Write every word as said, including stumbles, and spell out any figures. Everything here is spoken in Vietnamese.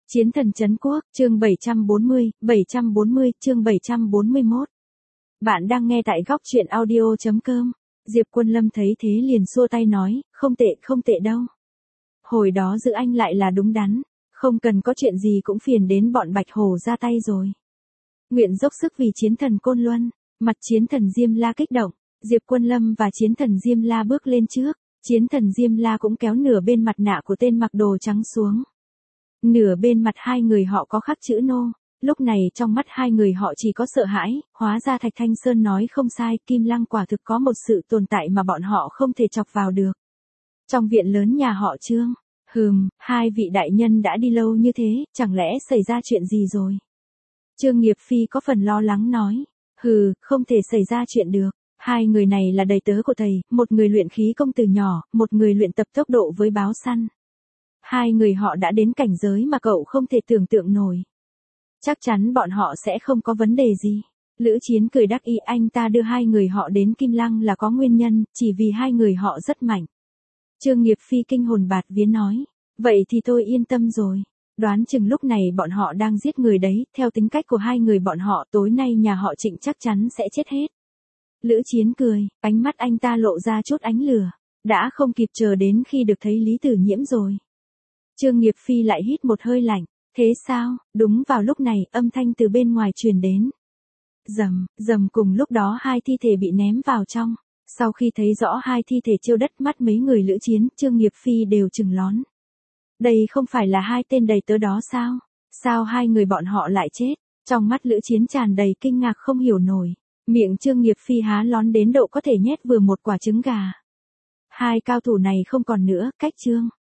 Chiến thần trấn quốc, chương bảy trăm bốn mươi, bảy trăm bốn mươi, chương bảy trăm bốn mươi mốt. Bạn đang nghe tại góc truyện audio chấm com. Diệp Quân Lâm thấy thế liền xua tay nói, không tệ, không tệ đâu. Hồi đó giữ anh lại là đúng đắn, không cần có chuyện gì cũng phiền đến bọn Bạch Hổ ra tay rồi. Nguyện dốc sức vì chiến thần Côn Luân, mặt chiến thần Diêm La kích động, Diệp Quân Lâm và chiến thần Diêm La bước lên trước, chiến thần Diêm La cũng kéo nửa bên mặt nạ của tên mặc đồ trắng xuống. Nửa bên mặt hai người họ có khắc chữ nô, lúc này trong mắt hai người họ chỉ có sợ hãi, hóa ra Thạch Thanh Sơn nói không sai, Kim Lăng quả thực có một sự tồn tại mà bọn họ không thể chọc vào được. Trong viện lớn nhà họ Trương, hừm, hai vị đại nhân đã đi lâu như thế, chẳng lẽ xảy ra chuyện gì rồi? Trương Nghiệp Phi có phần lo lắng nói, hừ, không thể xảy ra chuyện được. Hai người này là đầy tớ của thầy, một người luyện khí công từ nhỏ, một người luyện tập tốc độ với báo săn. Hai người họ đã đến cảnh giới mà cậu không thể tưởng tượng nổi. Chắc chắn bọn họ sẽ không có vấn đề gì. Lữ Chiến cười đắc ý, anh ta đưa hai người họ đến Kim Lăng là có nguyên nhân, chỉ vì hai người họ rất mạnh. Trương Nghiệp Phi kinh hồn bạt vía nói, vậy thì tôi yên tâm rồi. Đoán chừng lúc này bọn họ đang giết người đấy, theo tính cách của hai người bọn họ tối nay nhà họ Trịnh chắc chắn sẽ chết hết. Lữ Chiến cười, ánh mắt anh ta lộ ra chút ánh lửa, đã không kịp chờ đến khi được thấy Lý Tử Nhiễm rồi. Trương Nghiệp Phi lại hít một hơi lạnh, thế sao? Đúng vào lúc này, âm thanh từ bên ngoài truyền đến. Rầm, rầm, cùng lúc đó hai thi thể bị ném vào trong. Sau khi thấy rõ hai thi thể chiêu đất, mắt mấy người Lữ Chiến, Trương Nghiệp Phi đều trừng lón. Đây không phải là hai tên đầy tớ đó sao? Sao hai người bọn họ lại chết? Trong mắt Lữ Chiến tràn đầy kinh ngạc không hiểu nổi. Miệng Trương Nghiệp Phi há lón đến độ có thể nhét vừa một quả trứng gà. Hai cao thủ này không còn nữa, cách Trương